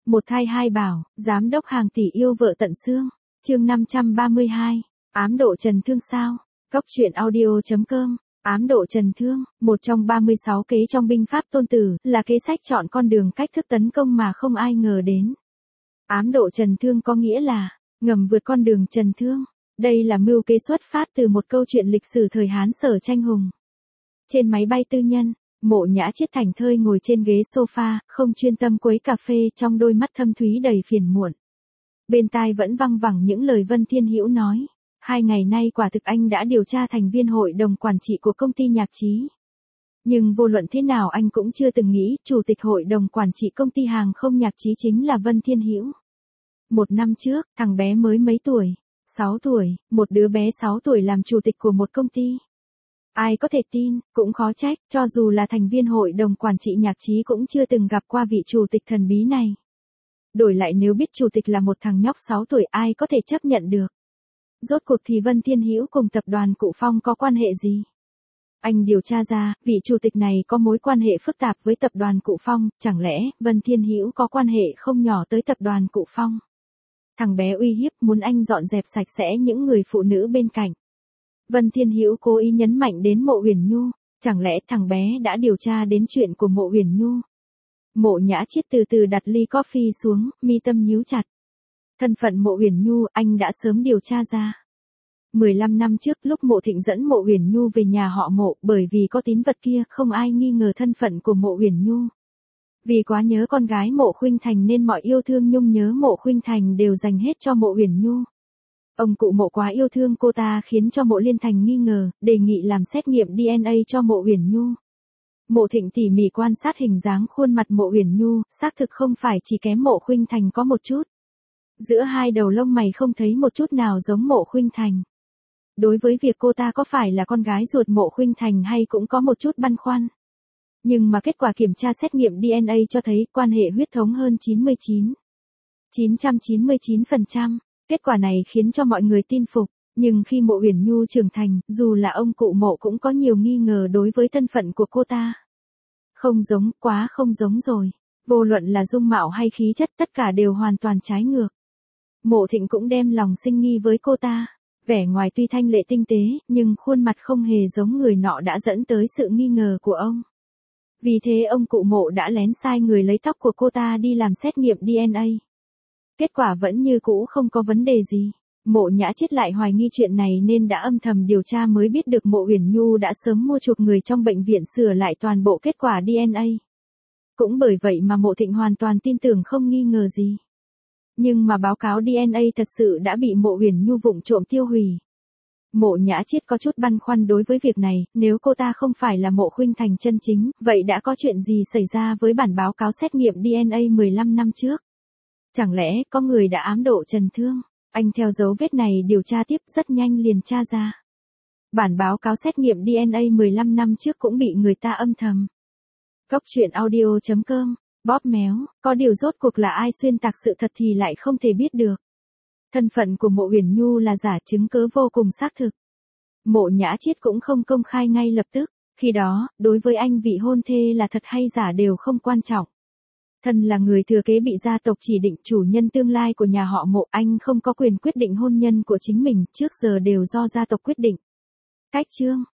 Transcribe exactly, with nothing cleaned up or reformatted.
Một thai hai bảo, giám đốc hàng tỷ yêu vợ tận xương. Chương năm trăm ba mươi hai. Ám độ trần thương sao? Cốc truyện audio chấm com. Ám độ trần thương, một trong ba mươi sáu kế trong binh pháp Tôn Tử, là kế sách chọn con đường cách thức tấn công mà không ai ngờ đến. Ám độ trần thương có nghĩa là ngầm vượt con đường trần thương. Đây là mưu kế xuất phát từ một câu chuyện lịch sử thời Hán Sở Tranh Hùng. Trên máy bay tư nhân, Mộ Nhã Chiết thảnh thơi ngồi trên ghế sofa, không chuyên tâm quấy cà phê, trong đôi mắt thâm thúy đầy phiền muộn. Bên tai vẫn văng vẳng những lời Vân Thiên Hữu nói. Hai ngày nay quả thực anh đã điều tra thành viên hội đồng quản trị của công ty nhạc trí. Nhưng vô luận thế nào anh cũng chưa từng nghĩ chủ tịch hội đồng quản trị công ty hàng không nhạc trí chính là Vân Thiên Hữu. Một năm trước, thằng bé mới mấy tuổi, sáu tuổi, một đứa bé sáu tuổi làm chủ tịch của một công ty. Ai có thể tin, cũng khó trách, cho dù là thành viên hội đồng quản trị nhạc trí cũng chưa từng gặp qua vị chủ tịch thần bí này. Đổi lại nếu biết chủ tịch là một thằng nhóc sáu tuổi ai có thể chấp nhận được. Rốt cuộc thì Vân Thiên Hữu cùng tập đoàn Cụ Phong có quan hệ gì? Anh điều tra ra, vị chủ tịch này có mối quan hệ phức tạp với tập đoàn Cụ Phong, chẳng lẽ Vân Thiên Hữu có quan hệ không nhỏ tới tập đoàn Cụ Phong? Thằng bé uy hiếp muốn anh dọn dẹp sạch sẽ những người phụ nữ bên cạnh. Vân Thiên Hữu cố ý nhấn mạnh đến Mộ Uyển Nhu, chẳng lẽ thằng bé đã điều tra đến chuyện của Mộ Uyển Nhu? Mộ Nhã Chiết từ từ đặt ly coffee xuống, mi tâm nhíu chặt. Thân phận Mộ Uyển Nhu anh đã sớm điều tra ra. mười lăm năm trước lúc Mộ Thịnh dẫn Mộ Uyển Nhu về nhà họ Mộ, bởi vì có tín vật kia không ai nghi ngờ thân phận của Mộ Uyển Nhu. Vì quá nhớ con gái Mộ Khuynh Thành nên mọi yêu thương nhung nhớ Mộ Khuynh Thành đều dành hết cho Mộ Uyển Nhu. Ông cụ Mộ quá yêu thương cô ta khiến cho Mộ Liên Thành nghi ngờ, đề nghị làm xét nghiệm đê en a cho Mộ Uyển Nhu. Mộ Thịnh tỉ mỉ quan sát hình dáng khuôn mặt Mộ Uyển Nhu, xác thực không phải chỉ kém Mộ Khuynh Thành có một chút. Giữa hai đầu lông mày không thấy một chút nào giống Mộ Khuynh Thành. Đối với việc cô ta có phải là con gái ruột Mộ Khuynh Thành hay cũng có một chút băn khoăn. Nhưng mà kết quả kiểm tra xét nghiệm đê en a cho thấy quan hệ huyết thống hơn chín mươi chín phẩy chín chín chín phần trăm. Kết quả này khiến cho mọi người tin phục. Nhưng khi Mộ Uyển Nhu trưởng thành, dù là ông cụ Mộ cũng có nhiều nghi ngờ đối với thân phận của cô ta. Không giống, quá không giống rồi. Vô luận là dung mạo hay khí chất tất cả đều hoàn toàn trái ngược. Mộ Thịnh cũng đem lòng sinh nghi với cô ta. Vẻ ngoài tuy thanh lệ tinh tế, nhưng khuôn mặt không hề giống người nọ đã dẫn tới sự nghi ngờ của ông. Vì thế ông cụ Mộ đã lén sai người lấy tóc của cô ta đi làm xét nghiệm đê en a. Kết quả vẫn như cũ không có vấn đề gì. Mộ Nhã Chiết lại hoài nghi chuyện này nên đã âm thầm điều tra mới biết được Mộ Uyển Nhu đã sớm mua chuộc người trong bệnh viện sửa lại toàn bộ kết quả đê en a. Cũng bởi vậy mà Mộ Thịnh hoàn toàn tin tưởng không nghi ngờ gì. Nhưng mà báo cáo đê en a thật sự đã bị Mộ Uyển Nhu vụng trộm tiêu hủy. Mộ Nhã Chiết có chút băn khoăn đối với việc này, nếu cô ta không phải là Mộ Khuynh Thành chân chính, vậy đã có chuyện gì xảy ra với bản báo cáo xét nghiệm đê en a mười lăm năm trước? Chẳng lẽ có người đã ám độ trần thương? Anh theo dấu vết này điều tra tiếp rất nhanh liền tra ra. Bản báo cáo xét nghiệm đê en a mười lăm năm trước cũng bị người ta âm thầm. Cốc truyện audio chấm com. Bóp méo, có điều rốt cuộc là ai xuyên tạc sự thật thì lại không thể biết được. Thân phận của Mộ Uyển Nhu là giả chứng cớ vô cùng xác thực. Mộ Nhã Chiết cũng không công khai ngay lập tức, khi đó, đối với anh vị hôn thê là thật hay giả đều không quan trọng. Thân là người thừa kế bị gia tộc chỉ định chủ nhân tương lai của nhà họ Mộ, anh không có quyền quyết định hôn nhân của chính mình, trước giờ đều do gia tộc quyết định. Cách chương